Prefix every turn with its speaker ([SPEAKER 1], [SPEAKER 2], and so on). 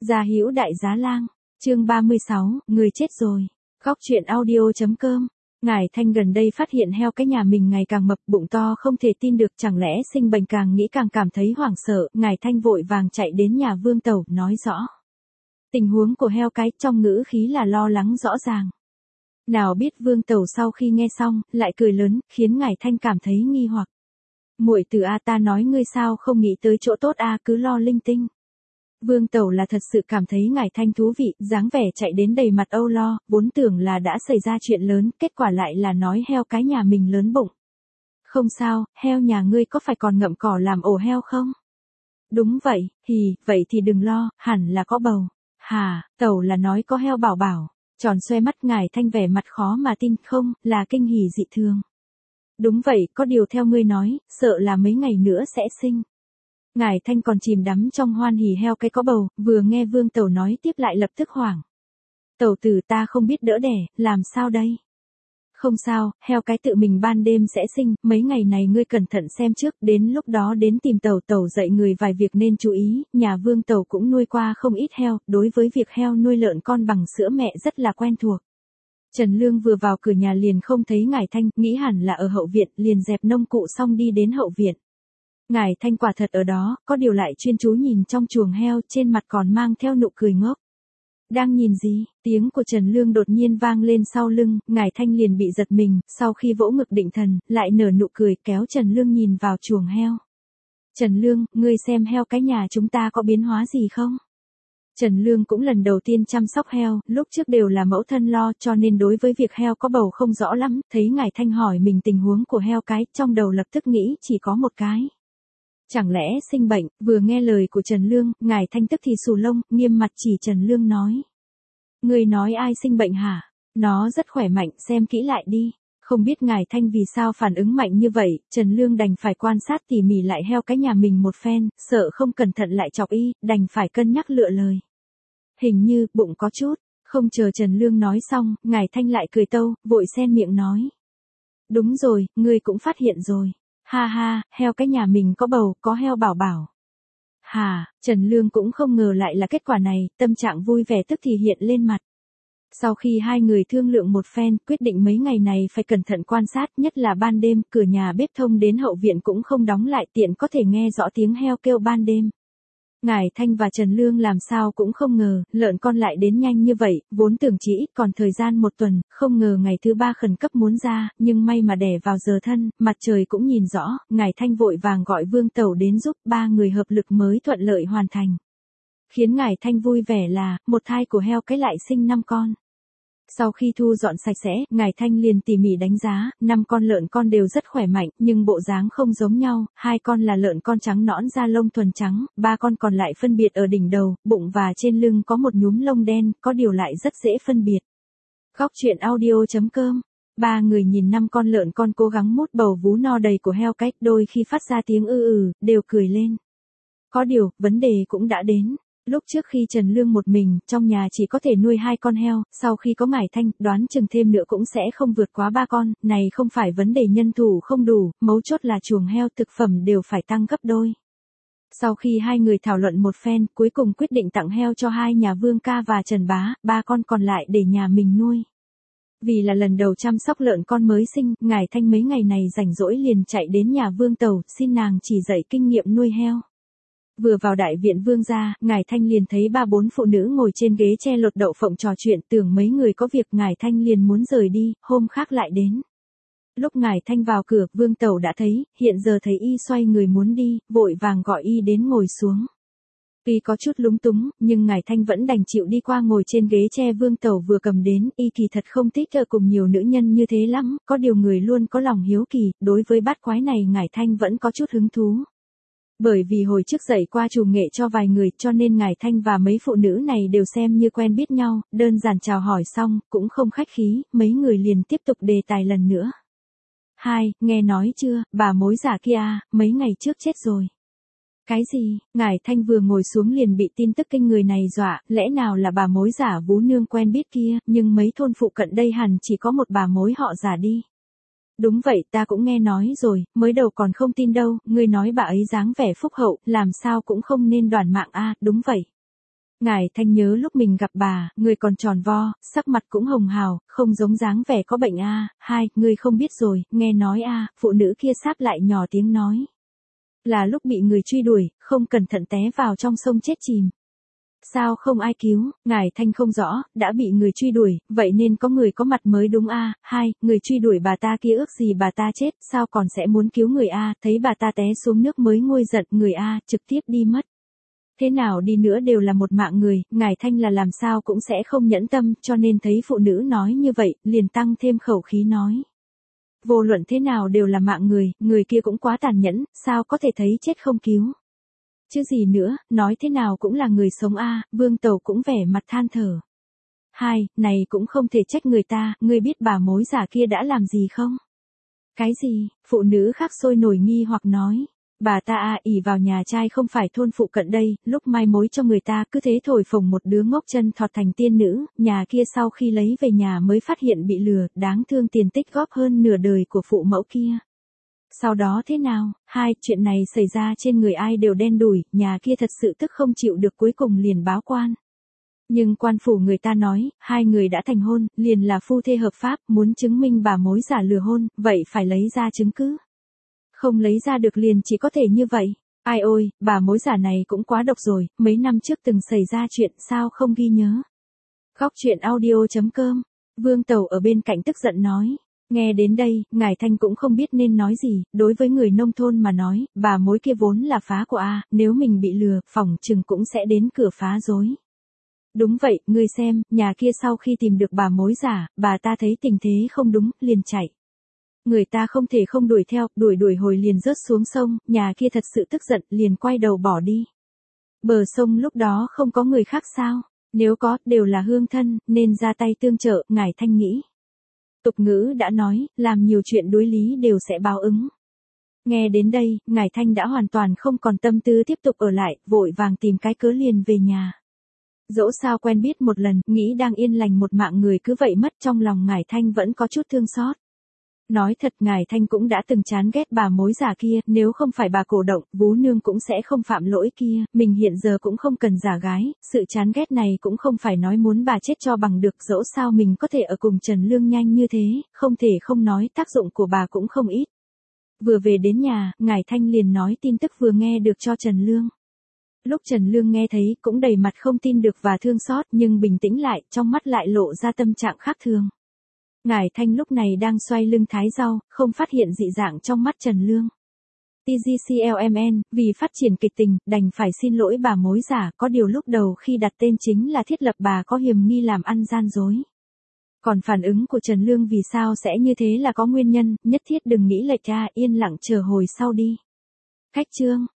[SPEAKER 1] Gia Hữu Đại Giá Lang, chương 36, người chết rồi. Góc truyện audio.com. Ngải Thanh gần đây phát hiện heo cái nhà mình ngày càng mập, bụng to không thể tin được, chẳng lẽ sinh bệnh, càng nghĩ càng cảm thấy hoảng sợ. Ngải Thanh vội vàng chạy đến nhà Vương Tẩu, nói rõ tình huống của heo cái, trong ngữ khí là lo lắng rõ ràng. Nào biết Vương Tẩu sau khi nghe xong, lại cười lớn, khiến Ngải Thanh cảm thấy nghi hoặc. Muội tử a, ta nói ngươi sao không nghĩ tới chỗ tốt a, cứ lo linh tinh. Vương Tẩu là thật sự cảm thấy Ngải Thanh thú vị, dáng vẻ chạy đến đầy mặt âu lo, vốn tưởng là đã xảy ra chuyện lớn, kết quả lại là nói heo cái nhà mình lớn bụng. Không sao, heo nhà ngươi có phải còn ngậm cỏ làm ổ heo không? Đúng vậy, vậy thì đừng lo, hẳn là có bầu. Hà, Tẩu là nói có heo bảo bảo. Tròn xoe mắt Ngải Thanh vẻ mặt khó mà tin, không, là kinh hỉ dị thường. Đúng vậy, có điều theo ngươi nói, sợ là mấy ngày nữa sẽ sinh. Ngải Thanh còn chìm đắm trong hoan hỉ heo cái có bầu, vừa nghe Vương Tẩu nói tiếp lại lập tức hoảng. Tẩu tử, ta không biết đỡ đẻ, làm sao đây? Không sao, heo cái tự mình ban đêm sẽ sinh, mấy ngày này ngươi cẩn thận xem trước, đến lúc đó đến tìm Tẩu. Tẩu dạy người vài việc nên chú ý, nhà Vương Tẩu cũng nuôi qua không ít heo, đối với việc heo nuôi lợn con bằng sữa mẹ rất là quen thuộc. Trần Lương vừa vào cửa nhà liền không thấy Ngải Thanh, nghĩ hẳn là ở hậu viện, liền dẹp nông cụ xong đi đến hậu viện. Ngải Thanh quả thật ở đó, có điều lại chuyên chú nhìn trong chuồng heo, trên mặt còn mang theo nụ cười ngốc. Đang nhìn gì? Tiếng của Trần Lương đột nhiên vang lên sau lưng, Ngải Thanh liền bị giật mình, sau khi vỗ ngực định thần, lại nở nụ cười, kéo Trần Lương nhìn vào chuồng heo. Trần Lương, ngươi xem heo cái nhà chúng ta có biến hóa gì không? Trần Lương cũng lần đầu tiên chăm sóc heo, lúc trước đều là mẫu thân lo, cho nên đối với việc heo có bầu không rõ lắm, thấy Ngải Thanh hỏi mình tình huống của heo cái, trong đầu lập tức nghĩ chỉ có một cái. Chẳng lẽ sinh bệnh? Vừa nghe lời của Trần Lương, Ngải Thanh tức thì xù lông, nghiêm mặt chỉ Trần Lương nói. Người nói ai sinh bệnh hả? Nó rất khỏe mạnh, xem kỹ lại đi. Không biết Ngải Thanh vì sao phản ứng mạnh như vậy, Trần Lương đành phải quan sát tỉ mỉ lại heo cái nhà mình một phen, sợ không cẩn thận lại chọc y, đành phải cân nhắc lựa lời. Hình như, bụng có chút, không chờ Trần Lương nói xong, Ngải Thanh lại cười tâu, vội xen miệng nói. Đúng rồi, ngươi cũng phát hiện rồi. Ha ha, heo cái nhà mình có bầu, có heo bảo bảo. Hà, Trần Lương cũng không ngờ lại là kết quả này, tâm trạng vui vẻ tức thì hiện lên mặt. Sau khi hai người thương lượng một phen, quyết định mấy ngày này phải cẩn thận quan sát, nhất là ban đêm, cửa nhà bếp thông đến hậu viện cũng không đóng lại, tiện có thể nghe rõ tiếng heo kêu ban đêm. Ngải Thanh và Trần Lương làm sao cũng không ngờ, lợn con lại đến nhanh như vậy, vốn tưởng chỉ ít còn thời gian một tuần, không ngờ ngày thứ 3 khẩn cấp muốn ra, nhưng may mà đẻ vào giờ thân, mặt trời cũng nhìn rõ, Ngải Thanh vội vàng gọi Vương Tẩu đến giúp, ba người hợp lực mới thuận lợi hoàn thành. Khiến Ngải Thanh vui vẻ là, một thai của heo cái lại sinh 5 con. Sau khi thu dọn sạch sẽ, Ngải Thanh liền tỉ mỉ đánh giá, 5 con lợn con đều rất khỏe mạnh, nhưng bộ dáng không giống nhau, 2 con là lợn con trắng nõn da lông thuần trắng, 3 con còn lại phân biệt ở đỉnh đầu, bụng và trên lưng có một nhúm lông đen, có điều lại rất dễ phân biệt. Góc truyện audio.com. Ba người nhìn 5 con lợn con cố gắng mút bầu vú no đầy của heo cái, đôi khi phát ra tiếng đều cười lên. Có điều, vấn đề cũng đã đến. Lúc trước khi Trần Lương một mình, trong nhà chỉ có thể nuôi 2 con heo, sau khi có Ngải Thanh, đoán chừng thêm nữa cũng sẽ không vượt quá 3 con, này không phải vấn đề nhân thủ không đủ, mấu chốt là chuồng heo thực phẩm đều phải tăng gấp đôi. Sau khi hai người thảo luận một phen, cuối cùng quyết định tặng heo cho hai nhà Vương ca và Trần bá, 3 con còn lại để nhà mình nuôi. Vì là lần đầu chăm sóc lợn con mới sinh, Ngải Thanh mấy ngày này rảnh rỗi liền chạy đến nhà Vương Tẩu, xin nàng chỉ dạy kinh nghiệm nuôi heo. Vừa vào đại viện Vương gia, Ngải Thanh liền thấy 3-4 phụ nữ ngồi trên ghế tre lột đậu phộng trò chuyện, tưởng mấy người có việc, Ngải Thanh liền muốn rời đi, hôm khác lại đến. Lúc Ngải Thanh vào cửa, Vương Tẩu đã thấy, hiện giờ thấy y xoay người muốn đi, vội vàng gọi y đến ngồi xuống. Tuy có chút lúng túng, nhưng Ngải Thanh vẫn đành chịu đi qua ngồi trên ghế tre Vương Tẩu vừa cầm đến, y kỳ thật không thích ở cùng nhiều nữ nhân như thế lắm, có điều người luôn có lòng hiếu kỳ, đối với bát quái này Ngải Thanh vẫn có chút hứng thú. Bởi vì hồi trước dạy qua chủ nghệ cho vài người, cho nên Ngải Thanh và mấy phụ nữ này đều xem như quen biết nhau, đơn giản chào hỏi xong, cũng không khách khí, mấy người liền tiếp tục đề tài lần nữa. Nghe nói chưa, bà mối giả kia, mấy ngày trước chết rồi. Cái gì? Ngải Thanh vừa ngồi xuống liền bị tin tức kinh người này dọa, lẽ nào là bà mối giả Vú Nương quen biết kia, nhưng mấy thôn phụ cận đây hẳn chỉ có một bà mối họ giả đi. Đúng vậy, ta cũng nghe nói rồi, mới đầu còn không tin đâu, ngươi nói bà ấy dáng vẻ phúc hậu, làm sao cũng không nên đoản mạng a, đúng vậy. Ngải Thanh nhớ lúc mình gặp bà, người còn tròn vo, sắc mặt cũng hồng hào, không giống dáng vẻ có bệnh a. Hai, người không biết rồi, nghe nói a, phụ nữ kia sáp lại nhỏ tiếng nói. Là lúc bị người truy đuổi, không cẩn thận té vào trong sông chết chìm. Sao không ai cứu? Ngải Thanh không rõ, đã bị người truy đuổi, vậy nên có người có mặt mới đúng a. Hai, người truy đuổi bà ta kia ước gì bà ta chết, sao còn sẽ muốn cứu người a, thấy bà ta té xuống nước mới nguôi giận, người a, trực tiếp đi mất. Thế nào đi nữa đều là một mạng người, Ngải Thanh là làm sao cũng sẽ không nhẫn tâm, cho nên thấy phụ nữ nói như vậy, liền tăng thêm khẩu khí nói. Vô luận thế nào đều là mạng người kia cũng quá tàn nhẫn, sao có thể thấy chết không cứu. Chứ gì nữa, nói thế nào cũng là người sống a. Vương Tầu cũng vẻ mặt than thở. Hai, này cũng không thể trách người ta, ngươi biết bà mối giả kia đã làm gì không? Cái gì? Phụ nữ khác sôi nổi nghi hoặc nói. Bà ta ỷ vào nhà trai không phải thôn phụ cận đây, lúc mai mối cho người ta cứ thế thổi phồng một đứa ngốc chân thọt thành tiên nữ, nhà kia sau khi lấy về nhà mới phát hiện bị lừa, đáng thương tiền tích góp hơn nửa đời của phụ mẫu kia. Sau đó thế nào? Hai, chuyện này xảy ra trên người ai đều đen đủi, nhà kia thật sự tức không chịu được cuối cùng liền báo quan. Nhưng quan phủ người ta nói, hai người đã thành hôn, liền là phu thê hợp pháp, muốn chứng minh bà mối giả lừa hôn, vậy phải lấy ra chứng cứ. Không lấy ra được liền chỉ có thể như vậy. Ai ôi, bà mối giả này cũng quá độc rồi, mấy năm trước từng xảy ra chuyện sao không ghi nhớ. Góc truyện audio.com, Vương Tầu ở bên cạnh tức giận nói. Nghe đến đây, Ngải Thanh cũng không biết nên nói gì, đối với người nông thôn mà nói, bà mối kia vốn là phá của a, nếu mình bị lừa, phỏng chừng cũng sẽ đến cửa phá dối. Đúng vậy, ngươi xem, nhà kia sau khi tìm được bà mối giả, bà ta thấy tình thế không đúng, liền chạy. Người ta không thể không đuổi theo, đuổi hồi liền rớt xuống sông, nhà kia thật sự tức giận, liền quay đầu bỏ đi. Bờ sông lúc đó không có người khác sao? Nếu có, đều là hương thân, nên ra tay tương trợ, Ngải Thanh nghĩ. Tục ngữ đã nói, làm nhiều chuyện đối lý đều sẽ báo ứng. Nghe đến đây, Ngải Thanh đã hoàn toàn không còn tâm tư tiếp tục ở lại, vội vàng tìm cái cớ liền về nhà. Dẫu sao quen biết một lần, nghĩ đang yên lành một mạng người cứ vậy mất, trong lòng Ngải Thanh vẫn có chút thương xót. Nói thật, Ngải Thanh cũng đã từng chán ghét bà mối giả kia, nếu không phải bà cổ động, Vú Nương cũng sẽ không phạm lỗi kia, mình hiện giờ cũng không cần giả gái, sự chán ghét này cũng không phải nói muốn bà chết cho bằng được, dẫu sao mình có thể ở cùng Trần Lương nhanh như thế, không thể không nói tác dụng của bà cũng không ít. Vừa về đến nhà, Ngải Thanh liền nói tin tức vừa nghe được cho Trần Lương. Lúc Trần Lương nghe thấy, cũng đầy mặt không tin được và thương xót, nhưng bình tĩnh lại, trong mắt lại lộ ra tâm trạng khác thường. Ngải Thanh lúc này đang xoay lưng thái rau, không phát hiện dị dạng trong mắt Trần Lương. TGCLMN, vì phát triển kịch tình, đành phải xin lỗi bà mối giả, có điều lúc đầu khi đặt tên chính là thiết lập bà có hiềm nghi làm ăn gian dối. Còn phản ứng của Trần Lương vì sao sẽ như thế là có nguyên nhân, nhất thiết đừng nghĩ lệch ra, yên lặng chờ hồi sau đi. Khách chương.